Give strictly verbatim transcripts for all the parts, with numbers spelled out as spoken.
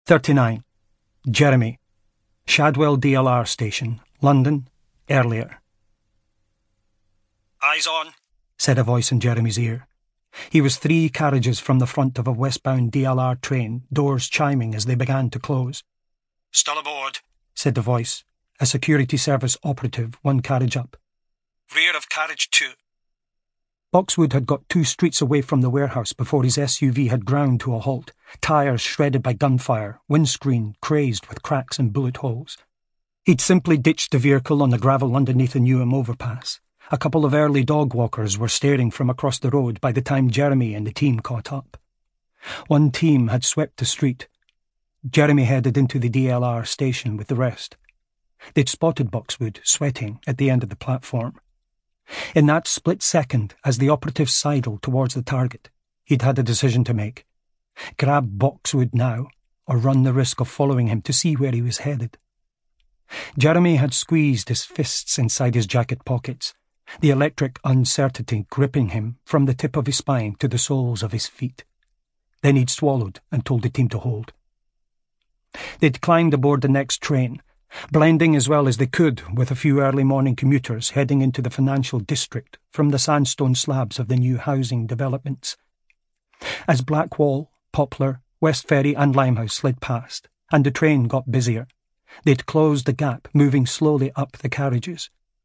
thirty-nine. Jeremy. Shadwell D L R Station, London, earlier. "Eyes on," said a voice in Jeremy's ear. He was three carriages from the front of a westbound D L R train, doors chiming as they began to close. "Still aboard," said the voice, a security service operative one carriage up. "Rear of carriage two." Boxwood had got two streets away from the warehouse before his S U V had ground to a halt, tyres shredded by gunfire, windscreen crazed with cracks and bullet holes. He'd simply ditched the vehicle on the gravel underneath the Newham overpass. A couple of early dog walkers were staring from across the road by the time Jeremy and the team caught up. One team had swept the street. Jeremy headed into the D L R station with the rest. They'd spotted Boxwood, sweating, at the end of the platform. In that split second, as the operative sidled towards the target, he'd had a decision to make. Grab Boxwood now, or run the risk of following him to see where he was headed. Jeremy had squeezed his fists inside his jacket pockets, the electric uncertainty gripping him from the tip of his spine to the soles of his feet. Then he'd swallowed and told the team to hold. They'd climbed aboard the next train, blending as well as they could with a few early morning commuters heading into the financial district from the sandstone slabs of the new housing developments. As Blackwall, Poplar, West Ferry and Limehouse slid past, and the train got busier, they'd closed the gap, moving slowly up the carriages.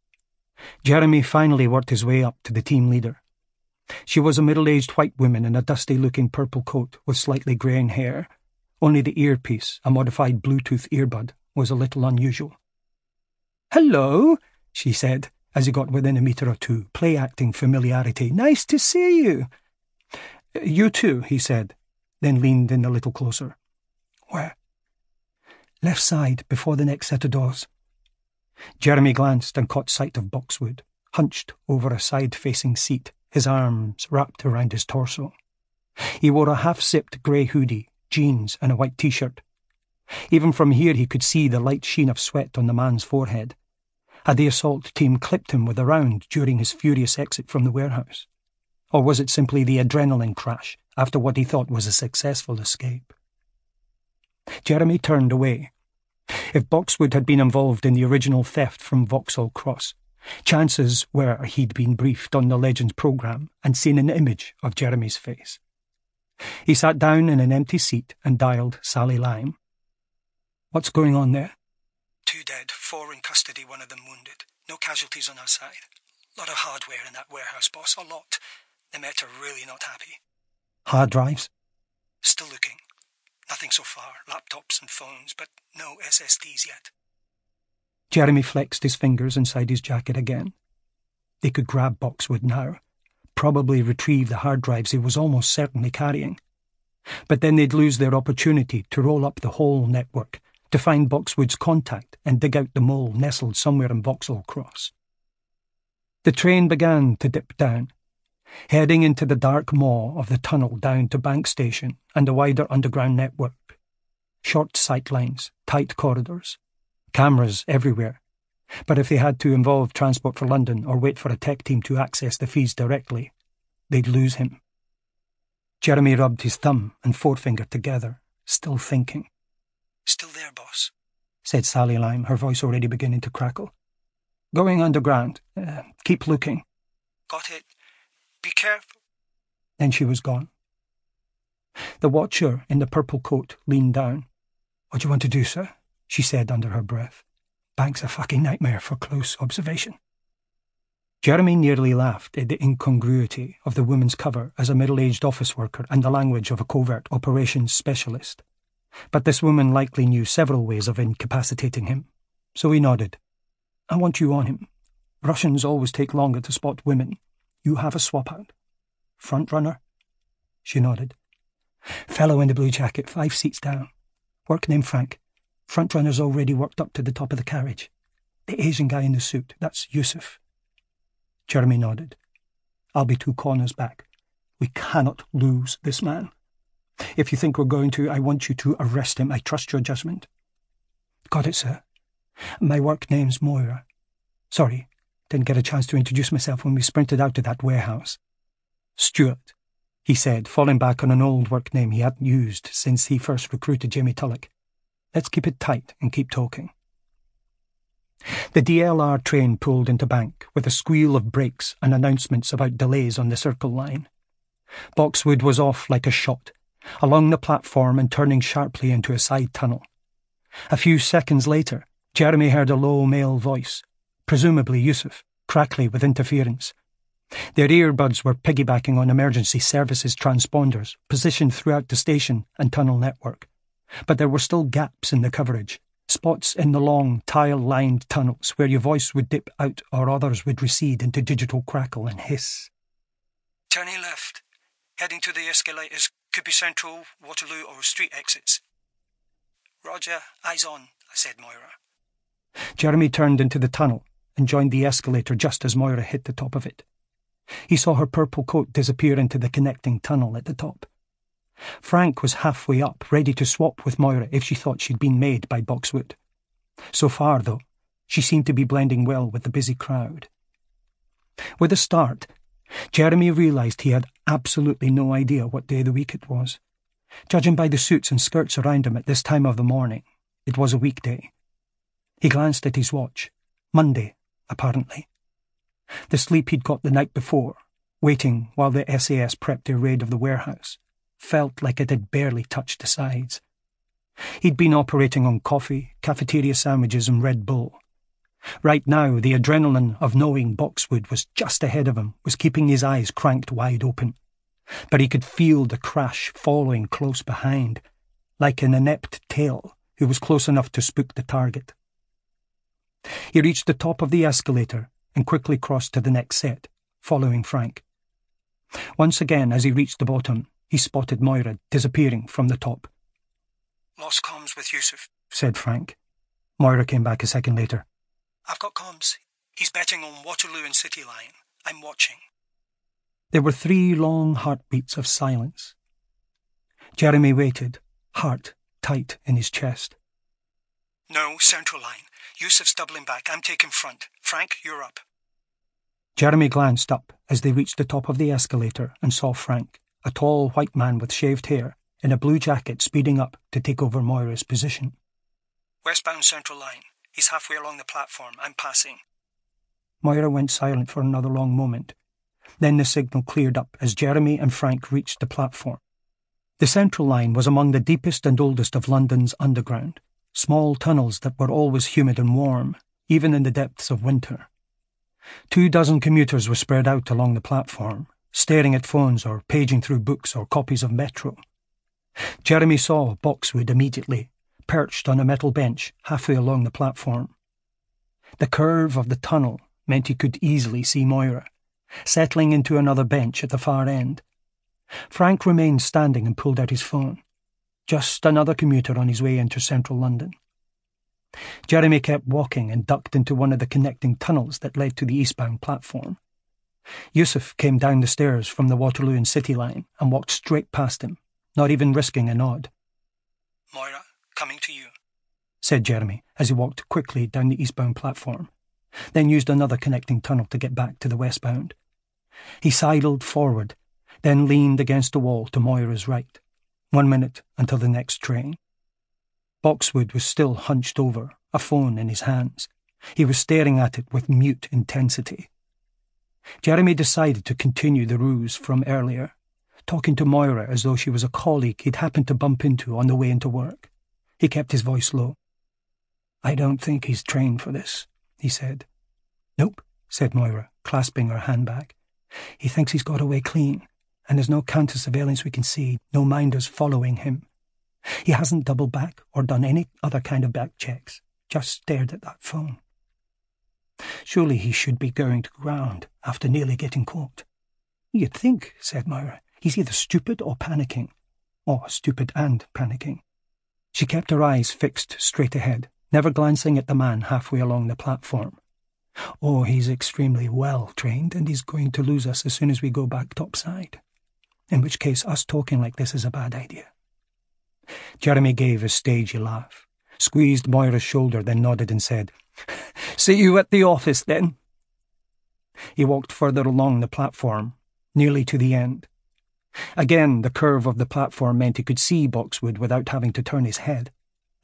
Jeremy finally worked his way up to the team leader. She was a middle-aged white woman in a dusty-looking purple coat with slightly greying hair. Only the earpiece, a modified Bluetooth earbud, was a little unusual. "Hello," she said, as he got within a metre or two, play-acting familiarity. "Nice to see you." "You too," he said, then leaned in a little closer. "Where?" "Left side, before the next set of doors." Jeremy glanced and caught sight of Boxwood, hunched over a side-facing seat, his arms wrapped around his torso. He wore a half-zipped grey hoodie, jeans and a white T-shirt. Even from here he could see the light sheen of sweat on the man's forehead. Had the assault team clipped him with a round during his furious exit from the warehouse? Or was it simply the adrenaline crash after what he thought was a successful escape? Jeremy turned away. If Boxwood had been involved in the original theft from Vauxhall Cross, chances were he'd been briefed on the Legends programme and seen an image of Jeremy's face. He sat down in an empty seat and dialed Sally Lime. "What's going on there?" "Two dead, four in custody, one of them wounded. No casualties on our side. Lot of hardware in that warehouse, boss, a lot. The Met are really not happy." "Hard drives?" "Still looking. Nothing so far, laptops and phones, but no S S Ds yet." Jeremy flexed his fingers inside his jacket again. They could grab Boxwood now, probably retrieve the hard drives he was almost certainly carrying. But then they'd lose their opportunity to roll up the whole network, to find Boxwood's contact and dig out the mole nestled somewhere in Vauxhall Cross. The train began to dip down, heading into the dark maw of the tunnel down to Bank Station and the wider underground network. Short sight lines, tight corridors, cameras everywhere. But if they had to involve Transport for London or wait for a tech team to access the feeds directly, they'd lose him. Jeremy rubbed his thumb and forefinger together, still thinking. "Still there, boss," said Sally Lime, her voice already beginning to crackle. "Going underground. Uh, keep looking." "Got it. Be careful." Then she was gone. The watcher in the purple coat leaned down. "What do you want to do, sir?" she said under her breath. "Bank's a fucking nightmare for close observation." Jeremy nearly laughed at the incongruity of the woman's cover as a middle-aged office worker and the language of a covert operations specialist. But this woman likely knew several ways of incapacitating him, so he nodded. "I want you on him. Russians always take longer to spot women. You have a swap out." "Front runner?" She nodded. "Fellow in the blue jacket, five seats down. Work name Frank. Front runner's already worked up to the top of the carriage. The Asian guy in the suit, that's Yusuf." Jeremy nodded. "I'll be two corners back. We cannot lose this man. If you think we're going to, I want you to arrest him. I trust your judgment." "Got it, sir. My work name's Moira. Sorry, didn't get a chance to introduce myself when we sprinted out to that warehouse." "Stuart," he said, falling back on an old work name he hadn't used since he first recruited Jimmy Tulloch. Let's keep it tight and keep talking. The D L R train pulled into bank with a squeal of brakes and announcements about delays on the Circle line. Boxwood was off like a shot, along the platform and turning sharply into a side tunnel. A few seconds later, Jeremy heard a low male voice, presumably Yusuf, crackly with interference. Their earbuds were piggybacking on emergency services transponders positioned throughout the station and tunnel network. But there were still gaps in the coverage, spots in the long, tile-lined tunnels where your voice would dip out or others would recede into digital crackle and hiss. Turning left. Heading to the escalators. Could be Central, Waterloo or street exits. Roger, eyes on, I said Moira. Jeremy turned into the tunnel and joined the escalator just as Moira hit the top of it. He saw her purple coat disappear into the connecting tunnel at the top. Frank was halfway up, ready to swap with Moira if she thought she'd been made by Boxwood. So far, though, she seemed to be blending well with the busy crowd. With a start, Jeremy realised he had absolutely no idea what day of the week it was. Judging by the suits and skirts around him at this time of the morning, it was a weekday. He glanced at his watch. Monday, apparently. The sleep he'd got the night before, waiting while the S A S prepped their raid of the warehouse, felt like it had barely touched the sides. He'd been operating on coffee, cafeteria sandwiches and Red Bull. Right now, the adrenaline of knowing Boxwood was just ahead of him was keeping his eyes cranked wide open. But he could feel the crash following close behind, like an inept tail who was close enough to spook the target. He reached the top of the escalator and quickly crossed to the next set, following Frank. Once again, as he reached the bottom, he spotted Moira disappearing from the top. Lost comms with Yusuf, said Frank. Moira came back a second later. I've got comms. He's betting on Waterloo and City Line. I'm watching. There were three long heartbeats of silence. Jeremy waited, heart tight in his chest. No, Central Line. Yusuf's doubling back. I'm taking front. Frank, you're up. Jeremy glanced up as they reached the top of the escalator and saw Frank, a tall white man with shaved hair, in a blue jacket speeding up to take over Moira's position. Westbound Central Line. He's halfway along the platform. I'm passing. Moira went silent for another long moment. Then the signal cleared up as Jeremy and Frank reached the platform. The Central Line was among the deepest and oldest of London's underground, small tunnels that were always humid and warm, even in the depths of winter. Two dozen commuters were spread out along the platform, staring at phones or paging through books or copies of Metro. Jeremy saw Boxwood immediately, perched on a metal bench halfway along the platform. The curve of the tunnel meant he could easily see Moira, settling into another bench at the far end. Frank remained standing and pulled out his phone. Just another commuter on his way into central London. Jeremy kept walking and ducked into one of the connecting tunnels that led to the eastbound platform. Yusuf came down the stairs from the Waterloo and City Line and walked straight past him, not even risking a nod. Moira, coming to you, said Jeremy as he walked quickly down the eastbound platform, then used another connecting tunnel to get back to the westbound. He sidled forward, then leaned against the wall to Moira's right. One minute until the next train. Boxwood was still hunched over, a phone in his hands. He was staring at it with mute intensity. Jeremy decided to continue the ruse from earlier, talking to Moira as though she was a colleague he'd happened to bump into on the way into work. He kept his voice low. "I don't think he's trained for this," he said. "Nope," said Moira, clasping her handbag. "He thinks he's got away clean, and there's no counter-surveillance we can see, no minders following him. He hasn't doubled back or done any other kind of back checks, just stared at that phone. Surely he should be going to ground after nearly getting caught." "You'd think," said Moira, "he's either stupid or panicking, or stupid and panicking." She kept her eyes fixed straight ahead, never glancing at the man halfway along the platform. "Or he's extremely well trained and he's going to lose us as soon as we go back topside. In which case us talking like this is a bad idea." Jeremy gave a stagey laugh, squeezed Moira's shoulder, then nodded and said, "See you at the office, then." He walked further along the platform, nearly to the end. Again, the curve of the platform meant he could see Boxwood without having to turn his head,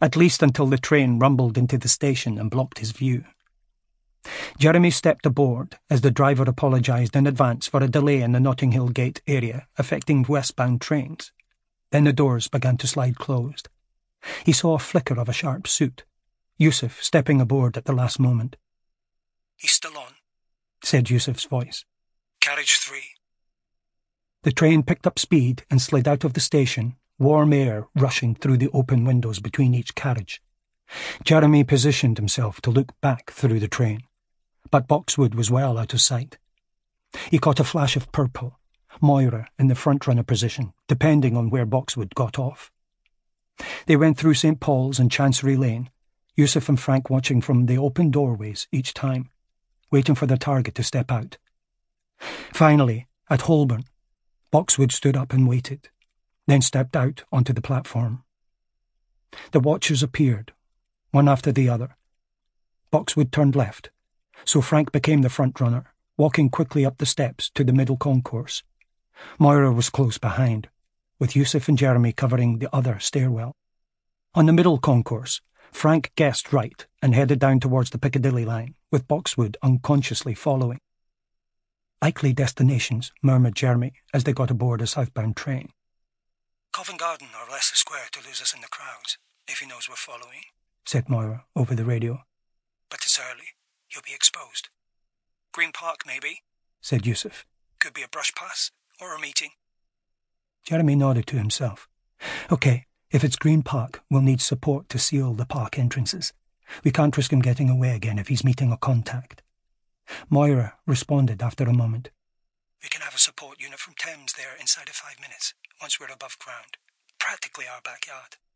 at least until the train rumbled into the station and blocked his view. Jeremy stepped aboard as the driver apologised in advance for a delay in the Notting Hill Gate area affecting westbound trains. Then the doors began to slide closed. He saw a flicker of a sharp suit. Yusuf stepping aboard at the last moment. "He's still on," said Yusuf's voice. "Carriage three." The train picked up speed and slid out of the station, warm air rushing through the open windows between each carriage. Jeremy positioned himself to look back through the train, but Boxwood was well out of sight. He caught a flash of purple, Moira in the front-runner position, depending on where Boxwood got off. They went through Saint Paul's and Chancery Lane, Yusuf and Frank watching from the open doorways each time, waiting for their target to step out. Finally, at Holborn, Boxwood stood up and waited, then stepped out onto the platform. The watchers appeared, one after the other. Boxwood turned left, so Frank became the front-runner, walking quickly up the steps to the middle concourse. Moira was close behind, with Yusuf and Jeremy covering the other stairwell. On the middle concourse, Frank guessed right and headed down towards the Piccadilly line, with Boxwood unconsciously following. "Likely destinations," murmured Jeremy as they got aboard a southbound train. "Covent Garden or Leicester Square to lose us in the crowds, if he knows we're following," said Moira over the radio. "But it's early. He'll be exposed. Green Park, maybe," said Yusuf. "Could be a brush pass or a meeting." Jeremy nodded to himself. "OK, if it's Green Park, we'll need support to seal the park entrances. We can't risk him getting away again if he's meeting a contact." Moira responded after a moment. "We can have a support unit from Thames there inside of five minutes, once we're above ground. Practically our backyard."